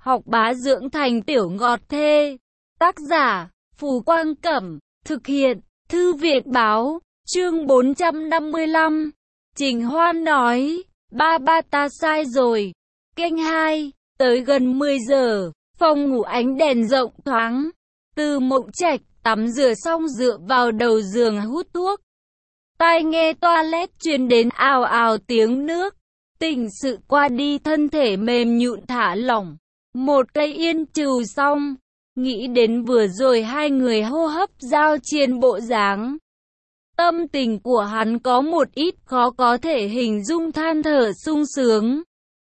học bá dưỡng thành tiểu ngọt thê. Tác giả, Phù Quang Cẩm, thực hiện, Thư viện Báo, chương 455. Trình Hoan nói, ba ta sai rồi. Kênh 2, tới gần 10 giờ, phòng ngủ ánh đèn rộng thoáng. Từ Mộng Trạch, tắm rửa xong dựa vào đầu giường hút thuốc. Tai nghe toilet truyền đến ào ào tiếng nước. Tình sự qua đi, thân thể mềm nhũn thả lỏng. Một cây yên trừ xong, nghĩ đến vừa rồi hai người hô hấp giao chiên bộ dáng. Tâm tình của hắn có một ít khó có thể hình dung, than thở sung sướng.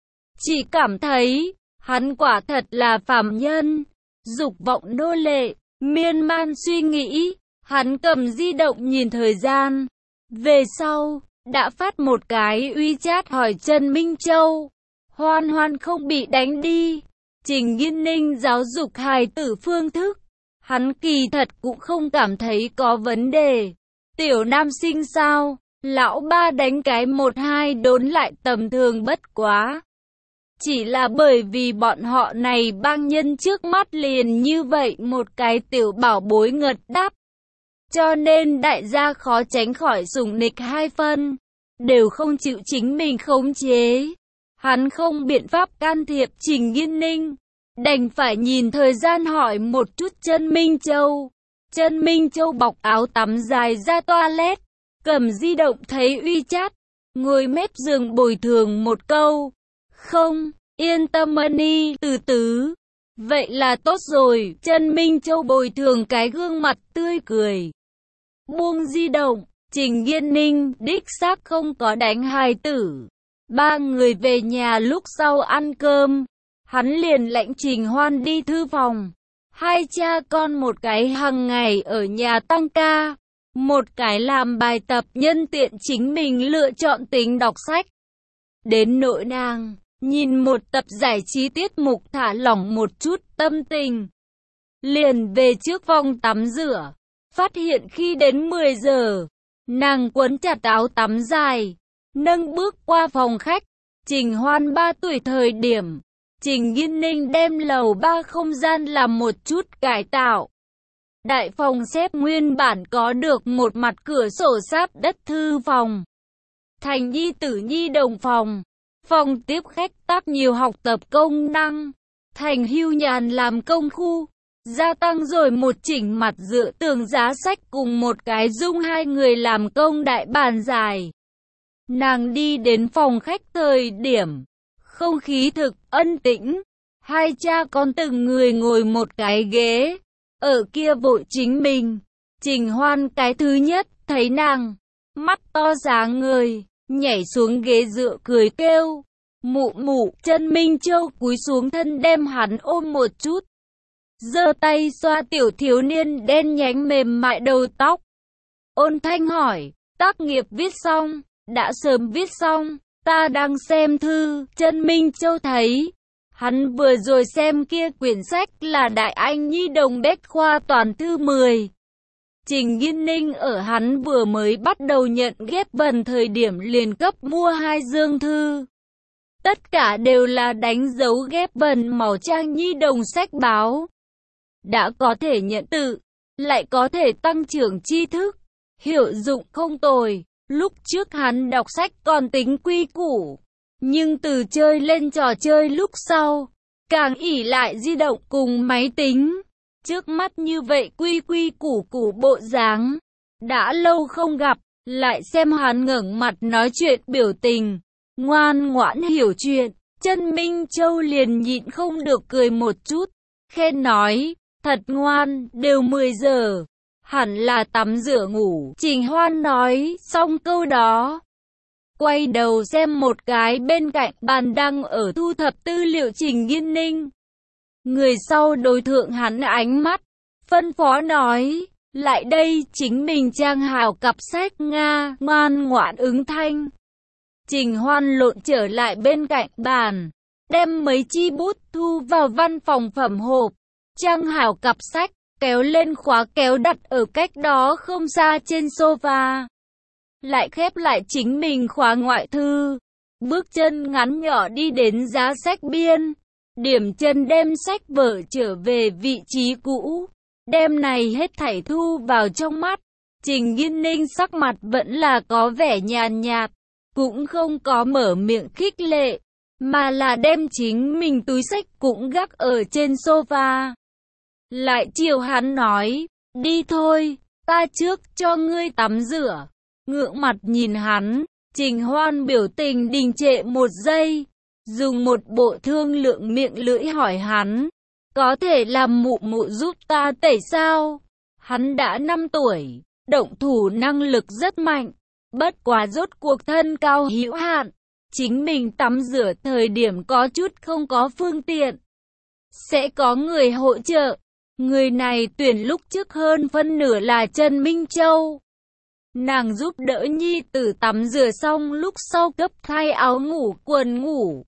Chỉ cảm thấy, hắn quả thật là phàm nhân, dục vọng nô lệ, miên man suy nghĩ. Hắn cầm di động nhìn thời gian. Về sau, đã phát một cái WeChat hỏi Trần Minh Châu. Hoan Hoan không bị đánh đi. Trình Nghiên Ninh giáo dục hài tử phương thức. Hắn kỳ thật cũng không cảm thấy có vấn đề. Tiểu nam sinh sao, lão ba đánh cái 1-2 đốn lại tầm thường bất quá. Chỉ là bởi vì bọn họ này bang nhân trước mắt liền như vậy một cái tiểu bảo bối ngật đáp. Cho nên đại gia khó tránh khỏi sủng nịch hai phân, đều không chịu chính mình khống chế. Hắn không biện pháp can thiệp Trình Nghiên Ninh, đành phải nhìn thời gian hỏi một chút Trần Minh Châu. Trần Minh Châu bọc áo tắm dài ra toilet, cầm di động thấy WeChat, ngồi mép giường bồi thường một câu. Không, yên tâm Money, từ từ. Vậy là tốt rồi, Trần Minh Châu bồi thường cái gương mặt tươi cười. Buông di động, Trình Nghiên Ninh đích xác không có đánh hài tử. Ba người về nhà lúc sau ăn cơm, hắn liền lãnh Trình Hoan đi thư phòng. Hai cha con một cái hàng ngày ở nhà tăng ca, một cái làm bài tập nhân tiện chính mình lựa chọn tính đọc sách. Đến nỗi nàng, nhìn một tập giải trí tiết mục thả lỏng một chút tâm tình. Liền về trước phòng tắm rửa, phát hiện khi đến 10 giờ, nàng quấn chặt áo tắm dài, nâng bước qua phòng khách. Trình Hoan 3 tuổi thời điểm, Trình Nghiên Ninh đem lầu 3 không gian làm một chút cải tạo. Đại phòng xếp nguyên bản có được một mặt cửa sổ sát đất thư phòng, thành nhi tử nhi đồng phòng, phòng tiếp khách tác nhiều học tập công năng, thành hưu nhàn làm công khu, gia tăng rồi một chỉnh mặt dựa tường giá sách cùng một cái dung hai người làm công đại bàn dài. Nàng đi đến phòng khách thời điểm, không khí thực ân tĩnh, hai cha con từng người ngồi một cái ghế, ở kia vội chính mình. Trình Hoan cái thứ nhất thấy nàng, mắt to sáng ngời, nhảy xuống ghế dựa cười kêu, mụ mụ. Trần Minh Châu cúi xuống thân đem hắn ôm một chút, giơ tay xoa tiểu thiếu niên đen nhánh mềm mại đầu tóc. Ôn thanh hỏi, tác nghiệp viết xong, đã sớm viết xong, ta đang xem thư. Trần Minh Châu thấy, hắn vừa rồi xem kia quyển sách là Đại Anh Nhi đồng Bách khoa toàn thư 10. Trình Nghiên Ninh ở hắn vừa mới bắt đầu nhận ghép vần thời điểm liền cấp mua 2 dương thư. Tất cả đều là đánh dấu ghép vần màu trang nhi đồng sách báo. Đã có thể nhận tự, lại có thể tăng trưởng tri thức, hiệu dụng không tồi. Lúc trước hắn đọc sách còn tính quy củ, nhưng từ chơi lên trò chơi lúc sau, càng ỷ lại di động cùng máy tính. Trước mắt như vậy quy quy củ củ bộ dáng, đã lâu không gặp, lại xem hắn ngẩng mặt nói chuyện biểu tình, ngoan ngoãn hiểu chuyện, Trần Minh Châu liền nhịn không được cười một chút, khen nói, thật ngoan, đều 10 giờ. Hẳn là tắm rửa ngủ. Trình Hoan nói xong câu đó, quay đầu xem một cái bên cạnh bàn đang ở thu thập tư liệu Trình Nghiên Ninh. Người sau đối thượng hắn ánh mắt, phân phó nói, lại đây chính mình trang hào cặp sách Nga. Ngoan ngoãn ứng thanh. Trình Hoan lộn trở lại bên cạnh bàn, đem mấy chi bút thu vào văn phòng phẩm hộp, trang hào cặp sách, kéo lên khóa kéo đặt ở cách đó không xa trên sofa. Lại khép lại chính mình khóa ngoại thư, bước chân ngắn nhỏ đi đến giá sách biên, điểm chân đem sách vở trở về vị trí cũ. Đem này hết thảy thu vào trong mắt. Trình Nghiên Ninh sắc mặt vẫn là có vẻ nhàn nhạt, cũng không có mở miệng khích lệ, mà là đem chính mình túi sách cũng gác ở trên sofa. Lại chiều hắn nói, đi thôi, ta trước cho ngươi tắm rửa. Ngượng mặt nhìn hắn, Trình Hoan biểu tình đình trệ một giây, dùng một bộ thương lượng miệng lưỡi hỏi hắn, có thể làm mụ mụ giúp ta tẩy sao? Hắn đã 5 tuổi, động thủ năng lực rất mạnh, bất quá rốt cuộc thân cao hữu hạn, chính mình tắm rửa thời điểm có chút không có phương tiện. Sẽ có người hỗ trợ, người này tuyển lúc trước hơn phân nửa là Trần Minh Châu. Nàng giúp đỡ nhi tử tắm rửa xong lúc sau cấp thay áo ngủ quần ngủ.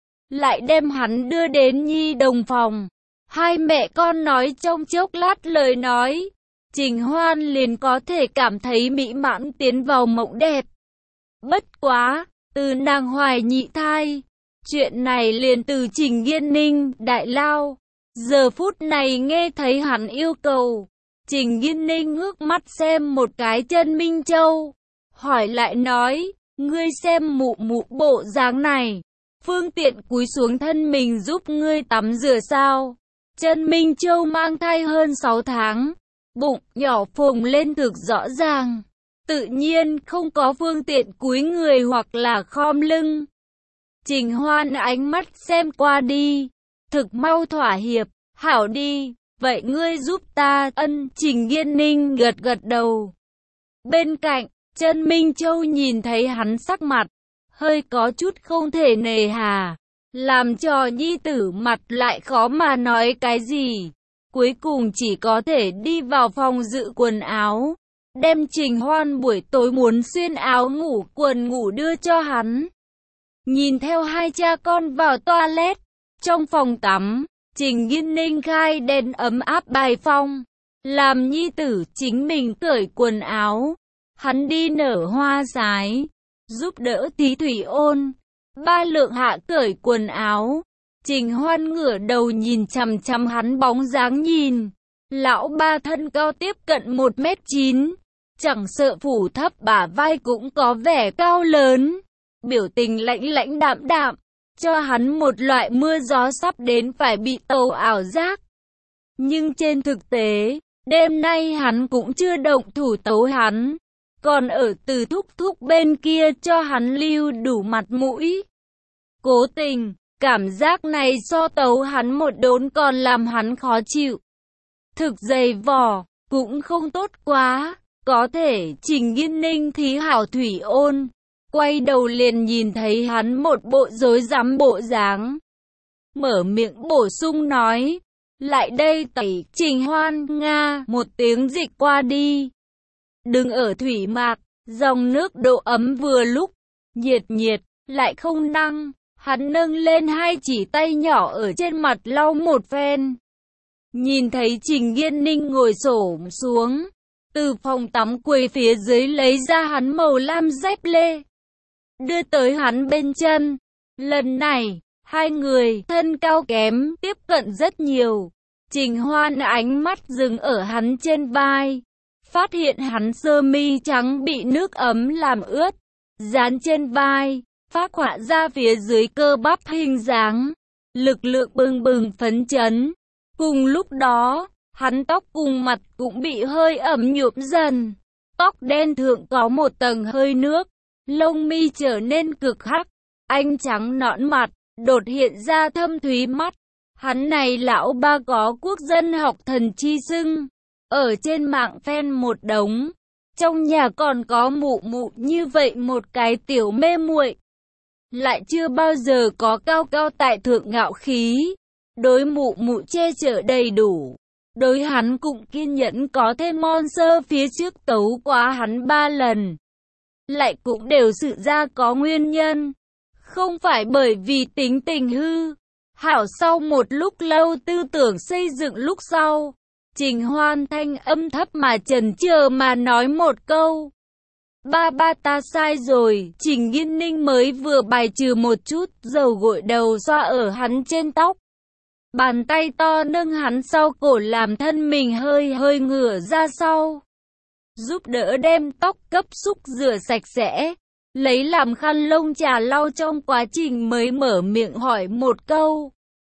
Lại đem hắn đưa đến nhi đồng phòng. Hai mẹ con nói trong chốc lát lời nói. Trình Hoan liền có thể cảm thấy mỹ mãn tiến vào mộng đẹp. Bất quá, từ nàng hoài nhị thai. Chuyện này liền từ Trình Nghiên Ninh đại lao. Giờ phút này nghe thấy hắn yêu cầu. Trình Nghiên Ninh ngước mắt xem một cái Trần Minh Châu. Hỏi lại nói, ngươi xem mụ mụ bộ dáng này. Phương tiện cúi xuống thân mình giúp ngươi tắm rửa sao? Trần Minh Châu mang thai hơn 6 tháng. Bụng nhỏ phồng lên thực rõ ràng. Tự nhiên không có phương tiện cúi người hoặc là khom lưng. Trình Hoan ánh mắt xem qua đi. Thực mau thỏa hiệp, hảo đi. Vậy ngươi giúp ta, ân. Trình Nghiên Ninh gật gật đầu. Bên cạnh, Trần Minh Châu nhìn thấy hắn sắc mặt, hơi có chút không thể nề hà, làm cho nhi tử mặt lại khó mà nói cái gì. Cuối cùng chỉ có thể đi vào phòng dự quần áo, đem Trình Hoan buổi tối muốn xuyên áo ngủ quần ngủ đưa cho hắn. Nhìn theo hai cha con vào toilet, trong phòng tắm, Trình Nghiên Ninh khai đèn ấm áp bài phong, làm nhi tử chính mình cởi quần áo. Hắn đi nở hoa sái, giúp đỡ tí Thủy Ôn. Ba Lượng Hạ cởi quần áo. Trình Hoan ngửa đầu nhìn chằm chằm hắn bóng dáng nhìn. Lão ba thân cao tiếp cận 1m9, chẳng sợ phủ thấp bả vai cũng có vẻ cao lớn. Biểu tình lãnh lãnh đạm đạm, cho hắn một loại mưa gió sắp đến phải bị tấu ảo giác. Nhưng trên thực tế, đêm nay hắn cũng chưa động thủ tấu hắn, còn ở Từ thúc thúc bên kia cho hắn lưu đủ mặt mũi. Cố tình, cảm giác này so tấu hắn một đốn còn làm hắn khó chịu. Thực dày vò, cũng không tốt quá, có thể Trình Nghiên Ninh thí hảo Thủy Ôn. Quay đầu liền nhìn thấy hắn một bộ rối rắm bộ dáng. Mở miệng bổ sung nói, lại đây tẩy. Trình Hoan nga một tiếng dịch qua đi. Đừng ở thủy mạc, dòng nước độ ấm vừa lúc, nhiệt nhiệt, lại không năng. Hắn nâng lên hai chỉ tay nhỏ ở trên mặt lau một phen. Nhìn thấy Trình Nghiên Ninh ngồi xổm xuống, từ phòng tắm quầy phía dưới lấy ra hắn màu lam dép lê, đưa tới hắn bên chân. Lần này, hai người thân cao kém tiếp cận rất nhiều. Trình Hoan ánh mắt dừng ở hắn trên vai, phát hiện hắn sơ mi trắng bị nước ấm làm ướt, dán trên vai, phác họa ra phía dưới cơ bắp hình dáng, lực lượng bừng bừng phấn chấn. Cùng lúc đó, hắn tóc cùng mặt cũng bị hơi ẩm nhuộm dần, tóc đen thượng có một tầng hơi nước, lông mi trở nên cực hắc, anh trắng nõn mặt, đột hiện ra thâm thúy mắt. Hắn này lão ba có quốc dân học thần chi xưng, ở trên mạng fan một đống, trong nhà còn có mụ mụ như vậy một cái tiểu mê muội, lại chưa bao giờ có cao cao tại thượng ngạo khí, đối mụ mụ che chở đầy đủ. Đối hắn cũng kiên nhẫn, có thêm Monster phía trước tấu quá hắn 3 lần, lại cũng đều sự ra có nguyên nhân, không phải bởi vì tính tình hư. Hảo sau một lúc lâu tư tưởng xây dựng lúc sau, Trình Hoan thanh âm thấp mà chần chờ mà nói một câu. Ba ta sai rồi. Trình Nghiên Ninh mới vừa bài trừ một chút dầu gội đầu xoa ở hắn trên tóc, Bàn tay to nâng hắn sau cổ làm thân mình hơi hơi ngửa ra sau. Giúp đỡ đem tóc cấp xúc rửa sạch sẽ. Lấy làm khăn lông trà lau trong quá trình mới mở miệng hỏi một câu.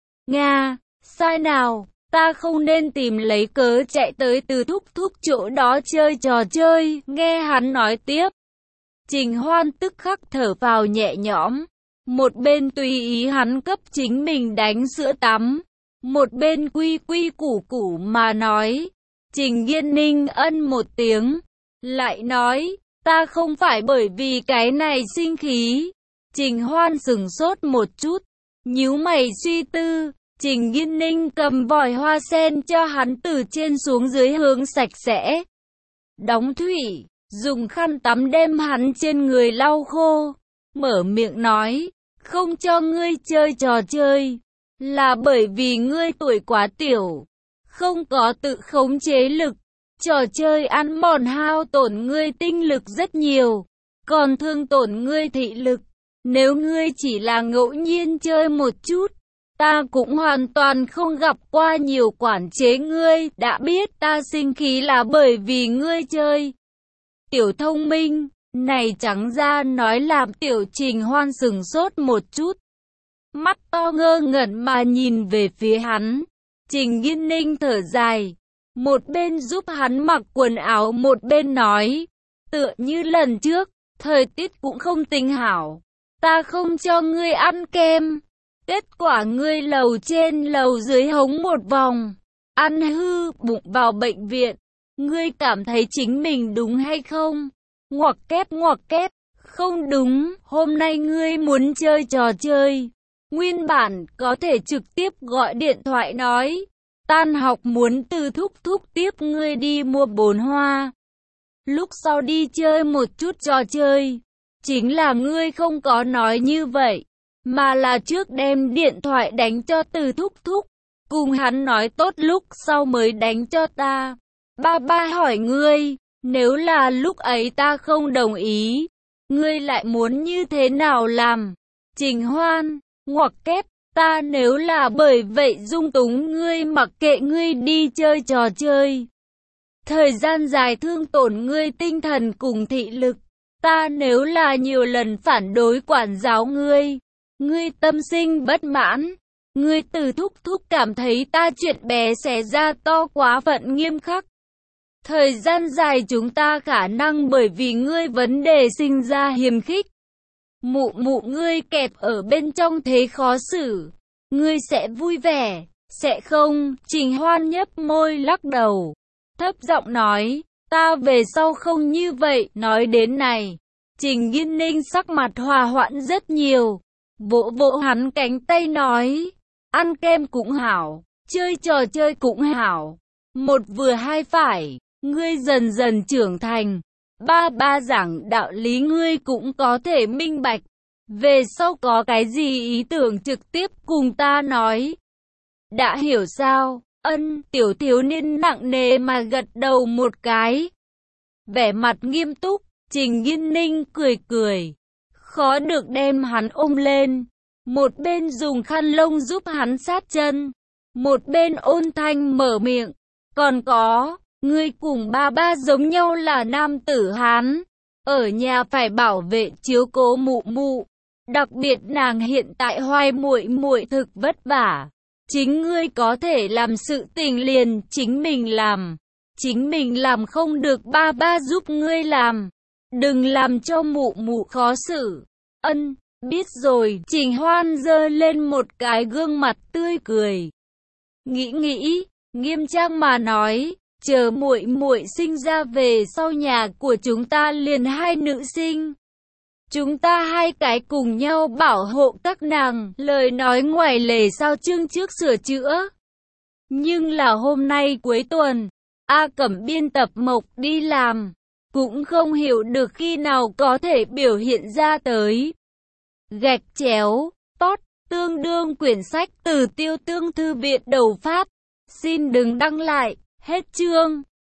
Nga, sai nào, ta không nên tìm lấy cớ chạy tới Từ thúc thúc chỗ đó chơi trò chơi. Nghe hắn nói tiếp. Trình Hoan tức khắc thở phào nhẹ nhõm. Một bên tùy ý hắn cấp chính mình đánh sữa tắm. Một bên quy quy củ củ mà nói. Trình Nghiên Ninh ân một tiếng. Lại nói, ta không phải bởi vì cái này sinh khí. Trình Hoan sửng sốt một chút. Nhíu mày suy tư. Trình Nghiên Ninh cầm vòi hoa sen cho hắn từ trên xuống dưới hướng sạch sẽ. Đóng thủy, dùng khăn tắm đem hắn trên người lau khô. Mở miệng nói, không cho ngươi chơi trò chơi. Là bởi vì ngươi tuổi quá tiểu, không có tự khống chế lực. Trò chơi ăn mòn hao tổn ngươi tinh lực rất nhiều, còn thương tổn ngươi thị lực. Nếu ngươi chỉ là ngẫu nhiên chơi một chút, ta cũng hoàn toàn không gặp qua nhiều quản chế ngươi. Đã biết ta sinh khí là bởi vì ngươi chơi. Tiểu thông minh, này trắng ra nói làm Tiểu Trình Hoan sừng sốt một chút. Mắt to ngơ ngẩn mà nhìn về phía hắn. Trình Nghiên Ninh thở dài. Một bên giúp hắn mặc quần áo, một bên nói. Tựa như lần trước, thời tiết cũng không tính hảo. Ta không cho ngươi ăn kem. Kết quả ngươi lầu trên lầu dưới hống một vòng. Ăn hư bụng vào bệnh viện. Ngươi cảm thấy chính mình đúng hay không? Ngoặc kép. Không đúng, hôm nay ngươi muốn chơi trò chơi. Nguyên bản có thể trực tiếp gọi điện thoại nói. Tan học muốn Từ thúc thúc tiếp ngươi đi mua bồn hoa. Lúc sau đi chơi một chút trò chơi. Chính là ngươi không có nói như vậy, mà là trước đem điện thoại đánh cho Từ thúc thúc. Cùng hắn nói tốt lúc sau mới đánh cho ta. Ba hỏi ngươi, nếu là lúc ấy ta không đồng ý, ngươi lại muốn như thế nào làm? Trình Hoan, ngoặc kép, ta nếu là bởi vậy dung túng ngươi mặc kệ ngươi đi chơi trò chơi. Thời gian dài thương tổn ngươi tinh thần cùng thị lực. Ta nếu là nhiều lần phản đối quản giáo ngươi, ngươi tâm sinh bất mãn. Ngươi Từ thúc thúc cảm thấy ta chuyện bé xé ra to quá phận nghiêm khắc. Thời gian dài chúng ta khả năng bởi vì ngươi vấn đề sinh ra hiềm khích. Mụ ngươi kẹp ở bên trong thế khó xử. Ngươi sẽ vui vẻ, sẽ không? Trình Hoan nhấp môi lắc đầu. Thấp giọng nói, ta về sau không như vậy. Nói đến này, Trình Nghiên Ninh sắc mặt hòa hoãn rất nhiều. Vỗ vỗ hắn cánh tay nói, ăn kem cũng hảo, chơi trò chơi cũng hảo. Một vừa hai phải, ngươi dần dần trưởng thành. Ba giảng đạo lý ngươi cũng có thể minh bạch. Về sau có cái gì ý tưởng trực tiếp cùng ta nói. Đã hiểu sao? Ân, tiểu thiếu niên nặng nề mà gật đầu một cái. Vẻ mặt nghiêm túc, Trình Nghiên Ninh cười cười. Khó được đem hắn ôm lên. Một bên dùng khăn lông giúp hắn sát chân. Một bên ôn thanh mở miệng. Còn có, ngươi cùng ba giống nhau là nam tử Hán. Ở nhà phải bảo vệ chiếu cố mụ. Đặc biệt nàng hiện tại hoài muội thực vất vả. Chính ngươi có thể làm sự tình liền chính mình làm. Chính mình làm không được ba giúp ngươi làm. Đừng làm cho mụ khó xử. Ân, biết rồi. Trình Hoan giơ lên một cái gương mặt tươi cười. Nghĩ, nghiêm trang mà nói, chờ muội sinh ra về sau nhà của chúng ta liền hai nữ sinh. Chúng ta hai cái cùng nhau bảo hộ các nàng. Lời nói ngoài lề sao chương trước sửa chữa. Nhưng là hôm nay cuối tuần, A Cẩm biên tập Mộc đi làm, cũng không hiểu được khi nào có thể biểu hiện ra tới. Gạch chéo, tốt, tương đương quyển sách từ Tiêu Tương Thư viện đầu Pháp. Xin đừng đăng lại, hết chương.